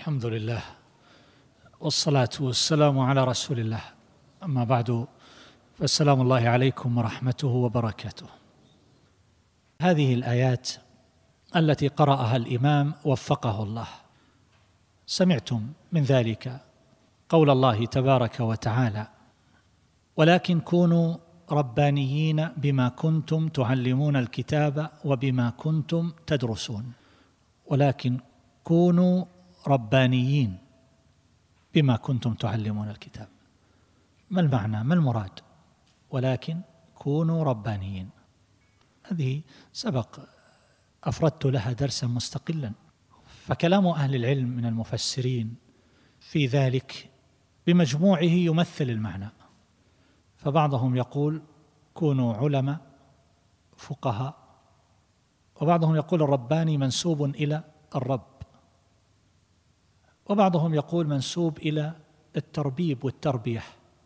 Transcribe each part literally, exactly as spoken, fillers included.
الحمد لله والصلاة والسلام على رسول الله، أما بعد، فالسلام الله عليكم ورحمته وبركاته. هذه الآيات التي قرأها الإمام وفقه الله، سمعتم من ذلك قول الله تبارك وتعالى: ولكن كونوا ربانيين بما كنتم تعلمون الكتاب وبما كنتم تدرسون. ولكن كونوا ربانيين بما كنتم تعلمون الكتاب. ما المعنى؟ ما المراد؟ ولكن كونوا ربانيين، هذه سبق أفردت لها درسا مستقلا، فكلام أهل العلم من المفسرين في ذلك بمجموعه يمثل المعنى. فبعضهم يقول كونوا علماء فقهاء، وبعضهم يقول الرباني منسوب إلى الرب، وبعضهم يقول منسوب إلى التربيب والتربية،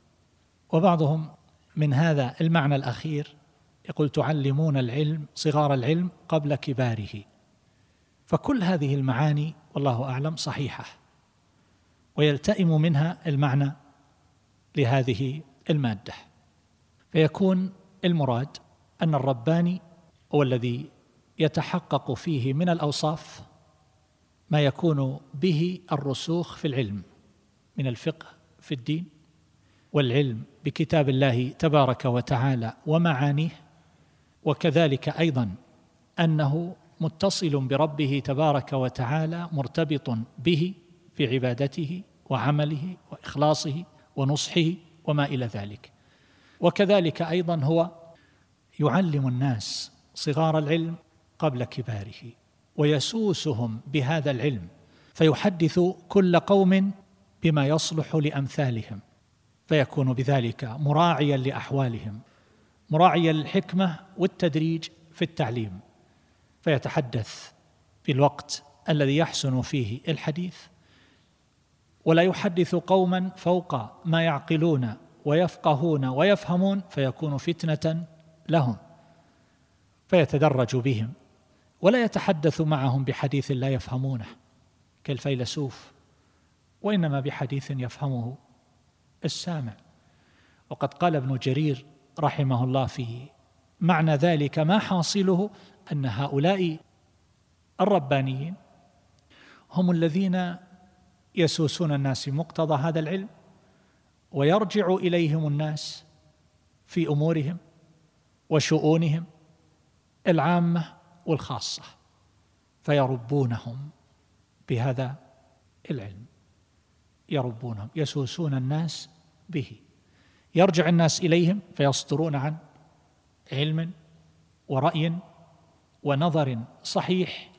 وبعضهم من هذا المعنى الأخير يقول تعلمون العلم صغار العلم قبل كباره. فكل هذه المعاني والله أعلم صحيحة، ويلتئم منها المعنى لهذه المادة، فيكون المراد أن الرباني هو الذي يتحقق فيه من الأوصاف ما يكون به الرسوخ في العلم من الفقه في الدين، والعلم بكتاب الله تبارك وتعالى ومعانيه، وكذلك أيضا أنه متصل بربه تبارك وتعالى، مرتبط به في عبادته وعمله وإخلاصه ونصحه وما إلى ذلك. وكذلك أيضا هو يعلم الناس صغار العلم قبل كباره، ويسوسهم بهذا العلم، فيحدث كل قوم بما يصلح لأمثالهم، فيكون بذلك مراعيا لأحوالهم، مراعيا للحكمة والتدريج في التعليم، فيتحدث في الوقت الذي يحسن فيه الحديث، ولا يحدث قوما فوق ما يعقلون ويفقهون ويفهمون فيكون فتنة لهم، فيتدرج بهم، ولا يتحدث معهم بحديث لا يفهمونه كالفيلسوف، وإنما بحديث يفهمه السامع. وقد قال ابن جرير رحمه الله في معنى ذلك: ما حاصله أن هؤلاء الربانيين هم الذين يسوسون الناس مقتضى هذا العلم، ويرجع إليهم الناس في أمورهم وشؤونهم العامة والخاصة، فيربونهم بهذا العلم، يربونهم يسوسون الناس به، يرجع الناس إليهم فيصدرون عن علم ورأي ونظر صحيح،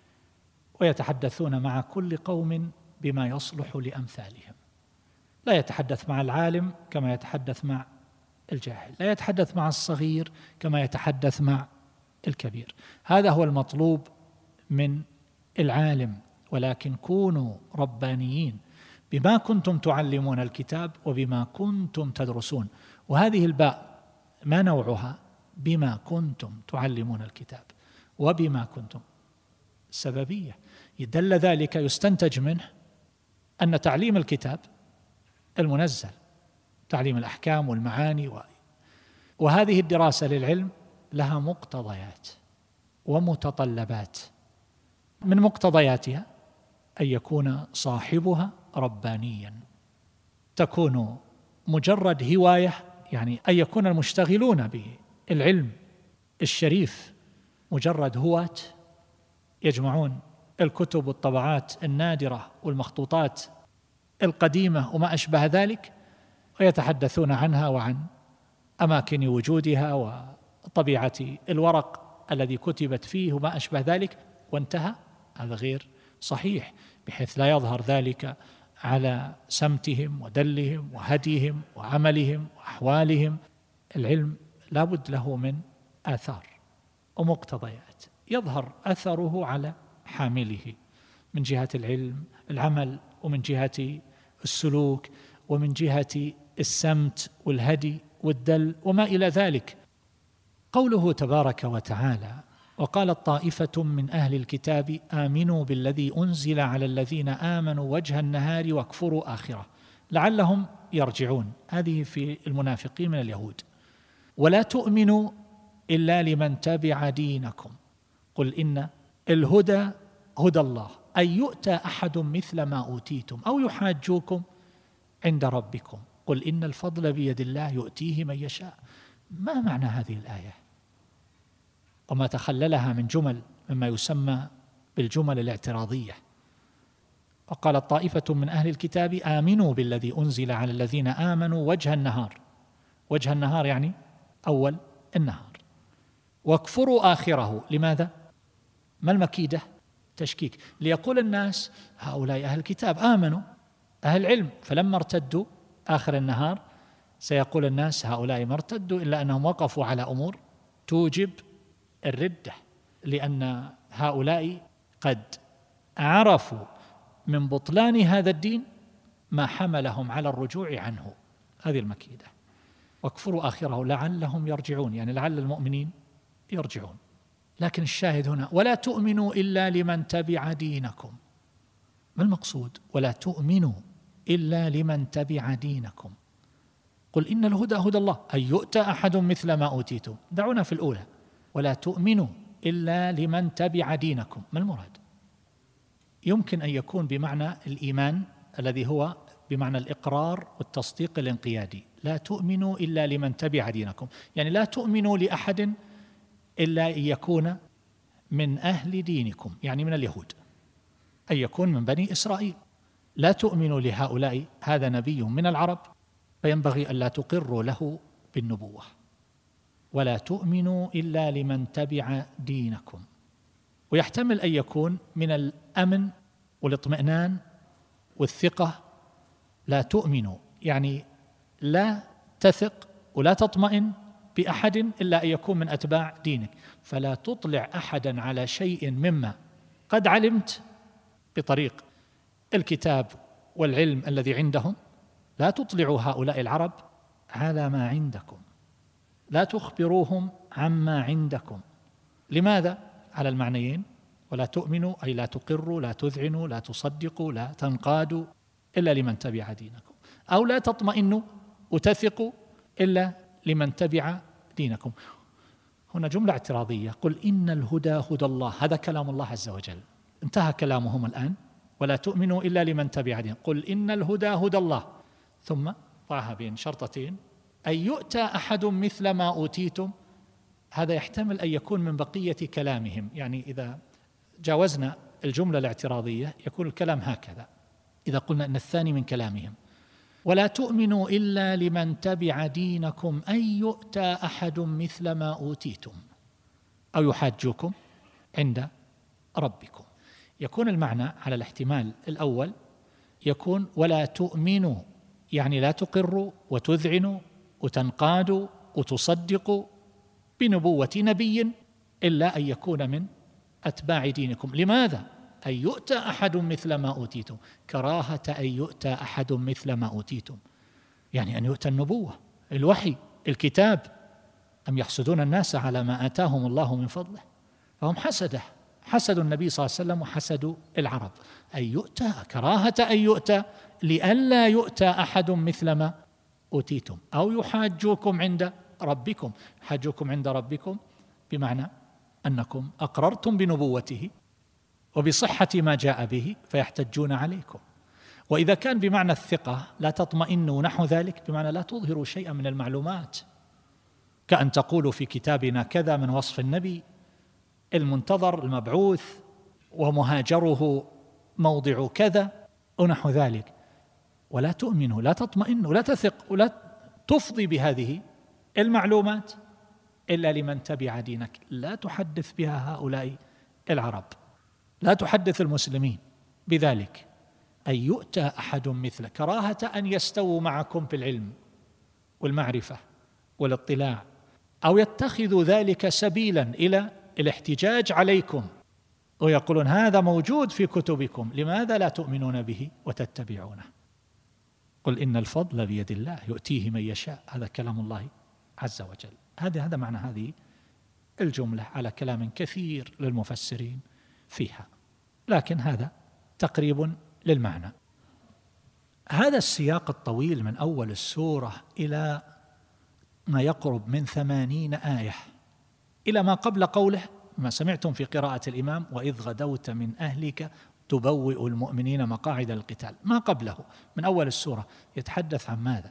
ويتحدثون مع كل قوم بما يصلح لأمثالهم. لا يتحدث مع العالم كما يتحدث مع الجاهل، لا يتحدث مع الصغير كما يتحدث مع الكبير. هذا هو المطلوب من العالم. ولكن كونوا ربانيين بما كنتم تعلمون الكتاب وبما كنتم تدرسون. وهذه الباء ما نوعها؟ بما كنتم تعلمون الكتاب وبما كنتم، سببية، يدل ذلك يستنتج منه أن تعليم الكتاب المنزل، تعليم الأحكام والمعاني و... وهذه الدراسة للعلم لها مقتضيات ومتطلبات، من مقتضياتها أن يكون صاحبها ربانيا، تكون مجرد هواية، يعني أن يكون المشتغلون بالعلم الشريف مجرد هواة يجمعون الكتب والطبعات النادرة والمخطوطات القديمة وما أشبه ذلك، ويتحدثون عنها وعن أماكن وجودها وطبيعة الورق الذي كتبت فيه وما أشبه ذلك، وانتهى. هذا غير صحيح، بحيث لا يظهر ذلك على سمتهم ودلهم وهديهم وعملهم وأحوالهم. العلم لا بد له من آثار ومقتضيات يظهر أثره على حامله، من جهة العلم العمل، ومن جهة السلوك، ومن جهة السمت والهدي والدل وما إلى ذلك. قوله تبارك وتعالى: وقالت طائفة من أهل الكتاب آمنوا بالذي أنزل على الذين آمنوا وجه النهار واكفروا آخره لعلهم يرجعون. هذه في المنافقين من اليهود. ولا تؤمنوا إلا لمن تبع دينكم قل إن الهدى هدى الله أن يؤتى أحد مثل ما أوتيتم أو يحاجوكم عند ربكم قل إن الفضل بيد الله يؤتيه من يشاء. ما معنى هذه الآية وما تخللها من جمل مما يسمى بالجمل الاعتراضية؟ وقالت طائفة من أهل الكتاب آمنوا بالذي أنزل على الذين آمنوا وجه النهار. وجه النهار يعني أول النهار. واكفروا آخره. لماذا؟ ما المكيدة؟ تشكيك، ليقول الناس هؤلاء أهل الكتاب آمنوا أهل علم، فلما ارتدوا آخر النهار سيقول الناس هؤلاء ما ارتدوا إلا أنهم وقفوا على أمور توجب الردة، لأن هؤلاء قد عرفوا من بطلان هذا الدين ما حملهم على الرجوع عنه. هذه المكيدة. واكفروا آخره لعلهم يرجعون، يعني لعل المؤمنين يرجعون. لكن الشاهد هنا ولا تؤمنوا إلا لمن تبع دينكم. ما المقصود؟ ولا تؤمنوا إلا لمن تبع دينكم قل إن الهدى هدى الله أن يؤتى أحد مثل ما أوتيتم. دعونا في الأولى ولا تؤمنوا إلا لمن تبع دينكم. ما المراد؟ يمكن أن يكون بمعنى الإيمان الذي هو بمعنى الإقرار والتصديق الانقيادي. لا تؤمنوا إلا لمن تبع دينكم، يعني لا تؤمنوا لأحد إلا أن يكون من أهل دينكم، يعني من اليهود، أن يكون من بني إسرائيل. لا تؤمنوا لهؤلاء، هذا نبي من العرب فينبغي أن لا تقروا له بالنبوة. ولا تؤمنوا إلا لمن تبع دينكم. ويحتمل أن يكون من الأمن والاطمئنان والثقة. لا تؤمنوا يعني لا تثق ولا تطمئن بأحد إلا أن يكون من أتباع دينك، فلا تطلع أحدا على شيء مما قد علمت بطريق الكتاب والعلم الذي عندهم. لا تطلعوا هؤلاء العرب على ما عندكم، لا تخبروهم عما عندكم. لماذا؟ على المعنيين. ولا تؤمنوا أي لا تقروا، لا تذعنوا، لا تصدقوا، لا تنقادوا إلا لمن تبع دينكم، أو لا تطمئنوا وتثقوا إلا لمن تبع دينكم. هنا جملة اعتراضية. قل إن الهدى هدى الله، هذا كلام الله عز وجل، انتهى كلامهم الآن. ولا تؤمنوا إلا لمن تبع دينكم قل إن الهدى هدى الله، ثم ضعها بين شرطتين أن يؤتى أحد مثل ما أوتيتم. هذا يحتمل أن يكون من بقية كلامهم، يعني إذا جاوزنا الجملة الاعتراضية يكون الكلام هكذا. إذا قلنا أن الثاني من كلامهم ولا تؤمنوا إلا لمن تبع دينكم أن يؤتى أحد مثل ما أوتيتم أو يحاجوكم عند ربكم، يكون المعنى على الاحتمال الأول يكون ولا تؤمنوا يعني لا تقروا وتذعنوا وتنقادوا وتصدقوا بنبوة نبي إلا أن يكون من أتباع دينكم. لماذا؟ أن يؤتى أحد مثل ما أوتيتم، كراهة أن يؤتى أحد مثل ما أوتيتم، يعني أن يؤتى النبوة، الوحي، الكتاب. أم يحسدون الناس على ما آتاهم الله من فضله؟ فهم حسده، حسدوا النبي صلى الله عليه وسلم وحسدوا العرب. أن يؤتى، كراهة أن يؤتى، لئلا يؤتى أحد مثل ما أوتيتم أو يحاجوكم عند ربكم. حاجوكم عند ربكم بمعنى أنكم أقررتم بنبوته وبصحة ما جاء به فيحتجون عليكم. وإذا كان بمعنى الثقة لا تطمئنوا نحو ذلك بمعنى لا تظهروا شيئا من المعلومات، كأن تقولوا في كتابنا كذا من وصف النبي المنتظر المبعوث ومهاجره موضع كذا ونحو ذلك. ولا تؤمنوا، لا تطمئنوا، لا تثق ولا تفضي بهذه المعلومات إلا لمن تبع دينك. لا تحدث بها هؤلاء العرب، لا تحدث المسلمين بذلك. أن يؤتى أحد مثل، كراهة أن يستووا معكم في العلم والمعرفة والاطلاع، أو يتخذوا ذلك سبيلا إلى الاحتجاج عليكم ويقولون هذا موجود في كتبكم، لماذا لا تؤمنون به وتتبعونه؟ قل إن الفضل بيد الله يؤتيه من يشاء. هذا كلام الله عز وجل. هذا هذا معنى هذه الجملة على كلام كثير للمفسرين فيها، لكن هذا تقريب للمعنى. هذا السياق الطويل من أول السورة إلى ما يقرب من ثمانين آية، إلى ما قبل قوله ما سمعتم في قراءة الإمام وإذ غدوت من أهلك تبوئ المؤمنين مقاعد القتال، ما قبله من أول السورة يتحدث عن ماذا؟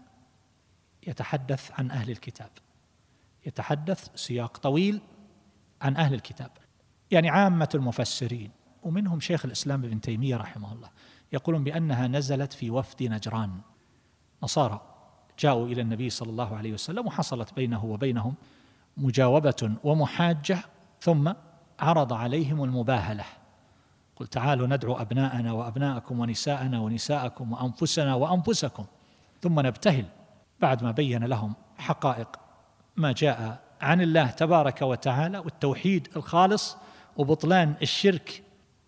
يتحدث عن أهل الكتاب، يتحدث سياق طويل عن أهل الكتاب. يعني عامة المفسرين ومنهم شيخ الإسلام ابن تيمية رحمه الله يقولون بأنها نزلت في وفد نجران، نصارى جاءوا إلى النبي صلى الله عليه وسلم وحصلت بينه وبينهم مجاوبة ومحاجة، ثم عرض عليهم المباهلة، قل تعالوا ندعو أبناءنا وأبناءكم ونساءنا ونساءكم وأنفسنا وأنفسكم ثم نبتهل، بعد ما بين لهم حقائق ما جاء عن الله تبارك وتعالى والتوحيد الخالص وبطلان الشرك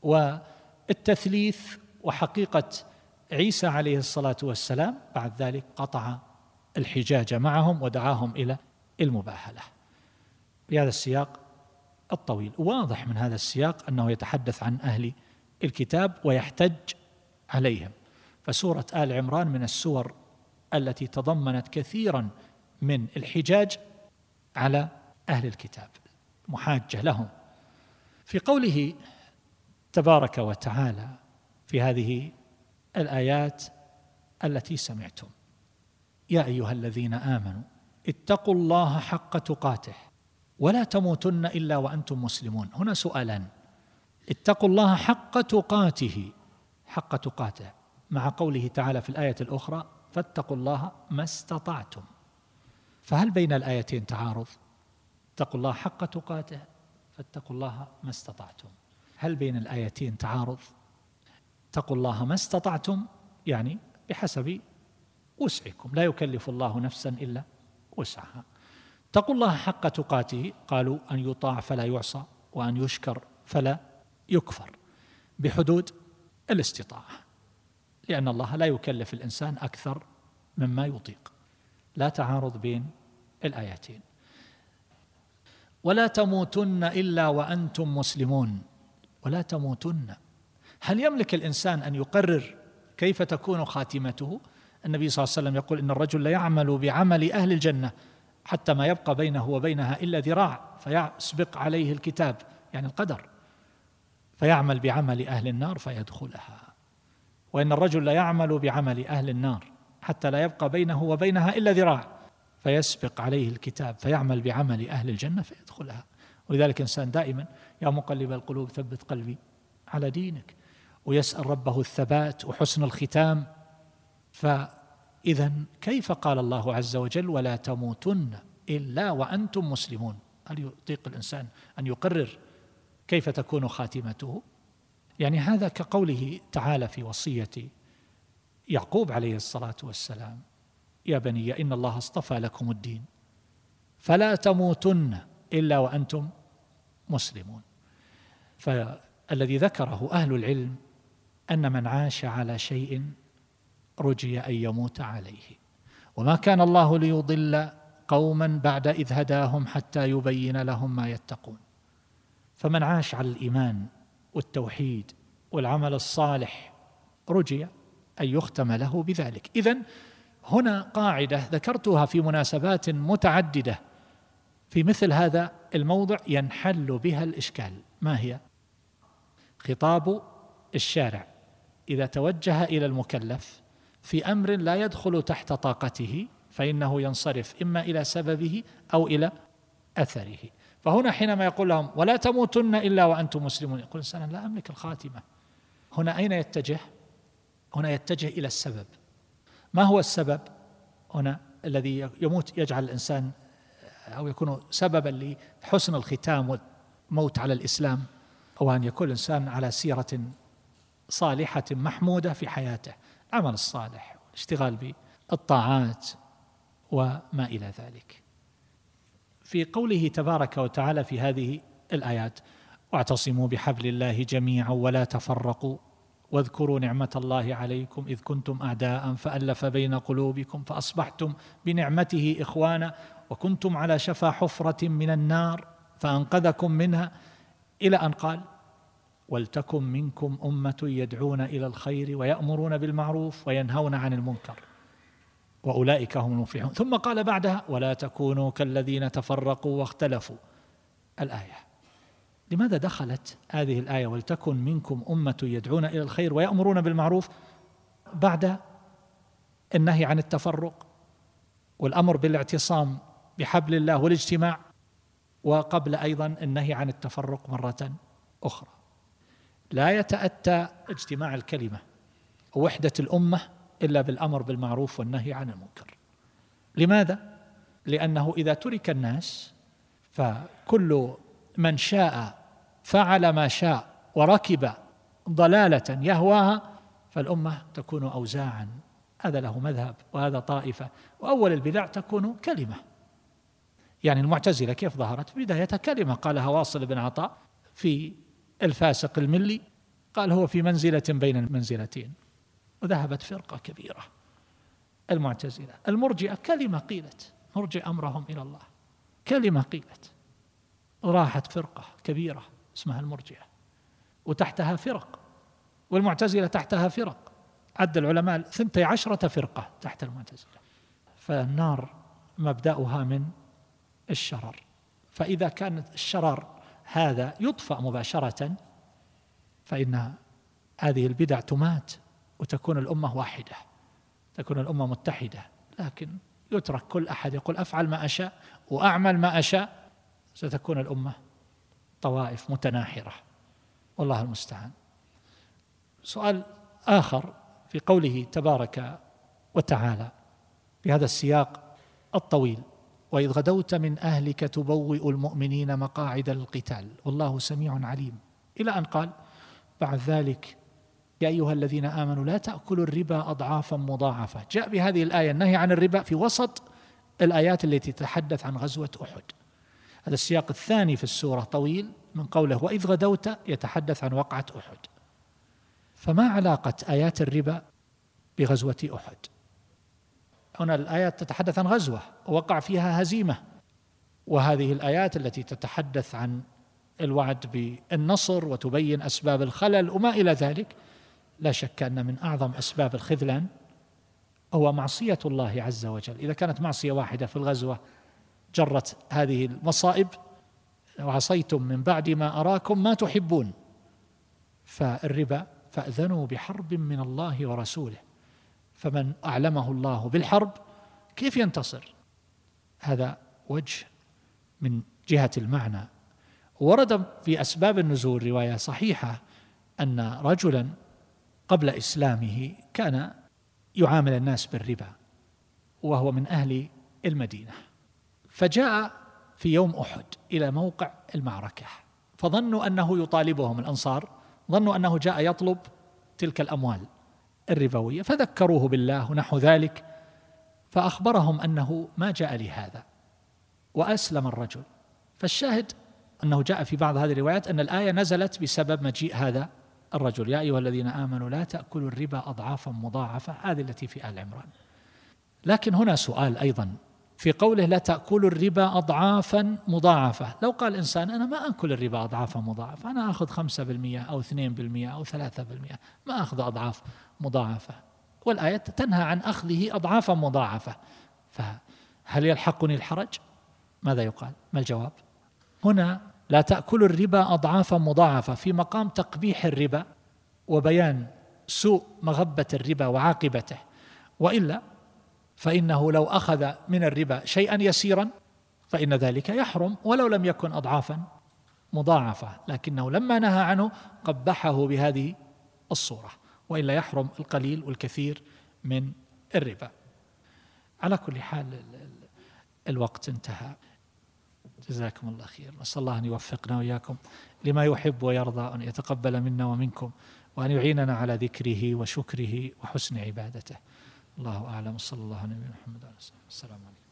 والتثليث وحقيقة عيسى عليه الصلاة والسلام، بعد ذلك قطع الحجاج معهم ودعاهم إلى المباهلة بهذا السياق الطويل. واضح من هذا السياق أنه يتحدث عن أهل الكتاب ويحتج عليهم. فسورة آل عمران من السور التي تضمنت كثيرا من الحجاج على أهل الكتاب، محاجة لهم. في قوله تبارك وتعالى في هذه الآيات التي سمعتم يا أيها الذين آمنوا اتقوا الله حق تقاته ولا تموتن إلا وأنتم مسلمون، هنا سؤالان: اتقوا الله حق تقاته، حق تقاته، مع قوله تعالى في الآية الأخرى فاتقوا الله ما استطعتم، فهل بين الآيتين تعارض؟ اتقوا الله حق تقاته فاتقوا الله ما استطعتم، هل بين الآيتين تعارض؟ اتقوا الله ما استطعتم يعني بحسب وسعكم، لا يكلف الله نفسا إلا وسعها. اتقوا الله حق تقاته قالوا أن يطاع فلا يعصى وأن يشكر فلا يكفر بحدود الاستطاعة، لأن الله لا يكلف الإنسان أكثر مما يطيق، لا تعارض بين الآيتين. ولا تموتن إلا وأنتم مسلمون، ولا تموتن، هل يملك الإنسان أن يقرر كيف تكون خاتمته؟ النبي صلى الله عليه وسلم يقول إن الرجل ليعمل بعمل أهل الجنة حتى ما يبقى بينه وبينها إلا ذراع فيسبق عليه الكتاب، يعني القدر، فيعمل بعمل أهل النار فيدخلها. وإن الرجل ليعمل بعمل أهل النار حتى لا يبقى بينه وبينها إلا ذراع فيسبق عليه الكتاب فيعمل بعمل أهل الجنة فيدخلها. ولذلك إنسان دائما يا مقلب القلوب ثبت قلبي على دينك، ويسأل ربه الثبات وحسن الختام. فإذا كيف قال الله عز وجل ولا تموتن إلا وأنتم مسلمون؟ هل يطيق الإنسان أن يقرر كيف تكون خاتمته؟ يعني هذا كقوله تعالى في وصية يعقوب عليه الصلاة والسلام يا بني إن الله اصطفى لكم الدين فلا تموتن إلا وأنتم مسلمون. فالذي ذكره أهل العلم أن من عاش على شيء رجي أن يموت عليه، وما كان الله ليضل قوما بعد إذ هداهم حتى يبين لهم ما يتقون. فمن عاش على الإيمان والتوحيد والعمل الصالح رجي أن يختم له بذلك. إذن هنا قاعدة ذكرتها في مناسبات متعددة في مثل هذا الموضع ينحل بها الإشكال، ما هي؟ خطاب الشارع إذا توجه إلى المكلف في أمر لا يدخل تحت طاقته فإنه ينصرف إما إلى سببه أو إلى أثره. فهنا حينما يقول لهم ولا تموتن إلا وأنتم مسلمون، يقول الإنسان لا أملك الخاتمة. هنا أين يتجه؟ هنا يتجه إلى السبب. ما هو السبب هنا الذي يموت يجعل الإنسان أو يكون سببا لحسن الختام والموت على الإسلام؟ أو أن يكون الإنسان على سيرة صالحة محمودة في حياته، العمل الصالح والاشتغال بالطاعات وما إلى ذلك. في قوله تبارك وتعالى في هذه الآيات واعتصموا بحبل الله جميعا ولا تفرقوا واذكروا نعمة الله عليكم إذ كنتم أعداء فألف بين قلوبكم فأصبحتم بنعمته إخوانا وكنتم على شفا حفرة من النار فأنقذكم منها، إلى أن قال ولتكن منكم أمة يدعون إلى الخير ويأمرون بالمعروف وينهون عن المنكر وأولئك هم المفلحون. ثم قال بعدها ولا تكونوا كالذين تفرقوا واختلفوا الآية. لماذا دخلت هذه الآية ولتكن منكم أمة يدعون إلى الخير ويأمرون بالمعروف بعد النهي عن التفرق والأمر بالاعتصام بحبل الله والاجتماع، وقبل أيضا النهي عن التفرق مرة أخرى؟ لا يتأتى اجتماع الكلمة ووحدة الأمة إلا بالأمر بالمعروف والنهي عن المنكر. لماذا؟ لأنه إذا ترك الناس فكل من شاء فعل ما شاء وركب ضلالة يهواها، فالأمة تكون أوزاعا، هذا له مذهب وهذا طائفة، وأول البدع تكون كلمة. يعني المعتزلة كيف ظهرت؟ بداية كلمة قالها واصل بن عطاء في الفاسق الملي، قال هو في منزلة بين المنزلتين، وذهبت فرقة كبيرة المعتزلة. المرجئة كلمة قيلت، نرجع أمرهم إلى الله، كلمة قيلت، راحت فرقة كبيرة اسمها المرجئة، وتحتها فرق، والمعتزلة تحتها فرق، عد العلماء ثنتي عشرة فرقة تحت المعتزلة. فالنار مبدأها من الشرر، فإذا كان الشرر هذا يطفأ مباشرة فإن هذه البدع تمات وتكون الأمة واحدة، تكون الأمة متحدة. لكن يترك كل أحد يقول أفعل ما أشاء وأعمل ما أشاء، ستكون الأمة طوائف متناحرة، والله المستعان. سؤال آخر في قوله تبارك وتعالى في هذا السياق الطويل وإذ غدوت من أهلك تبوئ المؤمنين مقاعد للقتال والله سميع عليم، إلى أن قال بعد ذلك يا أيها الذين آمنوا لا تأكلوا الربا أضعافا مضاعفة. جاء بهذه الآية النهي عن الربا في وسط الآيات التي تتحدث عن غزوة أحد. هذا السياق الثاني في السورة طويل، من قوله وإذ غدوت يتحدث عن وقعة أحد. فما علاقة آيات الربا بغزوة أحد؟ هنا الآيات تتحدث عن غزوة ووقع فيها هزيمة، وهذه الآيات التي تتحدث عن الوعد بالنصر وتبين أسباب الخلل وما إلى ذلك، لا شك أن من أعظم أسباب الخذلان هو معصية الله عز وجل. إذا كانت معصية واحدة في الغزوة جرت هذه المصائب، وعصيتم من بعد ما أراكم ما تحبون، فالربا فأذنوا بحرب من الله ورسوله، فمن أعلمه الله بالحرب كيف ينتصر؟ هذا وجه من جهة المعنى. ورد في أسباب النزول رواية صحيحة أن رجلا قبل إسلامه كان يعامل الناس بالربا وهو من أهل المدينة، فجاء في يوم أحد إلى موقع المعركة، فظنوا أنه يطالبهم، الأنصار ظنوا أنه جاء يطلب تلك الأموال الربوية، فذكروه بالله ونحو ذلك، فأخبرهم أنه ما جاء لهذا وأسلم الرجل. فالشاهد أنه جاء في بعض هذه الروايات أن الآية نزلت بسبب مجيء هذا الرجل، يا أيها الذين آمنوا لا تأكلوا الربا أضعافا مضاعفة، هذه التي في آل عمران. لكن هنا سؤال أيضا في قوله لا تأكلوا الربا أضعافا مضاعفة. لو قال إنسان أنا ما أكل الربا أضعافا مضاعفة، أنا أخذ خمسة بالمئة أو اثنين بالمئة أو ثلاثة بالمئة، ما أخذ أضعاف مضاعفة، والآية تنهى عن أخذه أضعافا مضاعفة، فهل يلحقني الحرج؟ ماذا يقال؟ ما الجواب؟ هنا لا تأكلوا الربا أضعافا مضاعفة في مقام تقبيح الربا وبيان سوء مغبة الربا وعاقبته، وإلا فإنه لو أخذ من الربا شيئا يسيرا فإن ذلك يحرم ولو لم يكن أضعافا مضاعفة، لكنه لما نهى عنه قبحه بهذه الصورة، وإلا يحرم القليل والكثير من الربا. على كل حال الوقت انتهى، جزاكم الله خير. نسأل الله أن يوفقنا وإياكم لما يحب ويرضى، أن يتقبل منا ومنكم، وأن يعيننا على ذكره وشكره وحسن عبادته. الله أعلم، صلى الله عليه وسلم. السلام عليكم.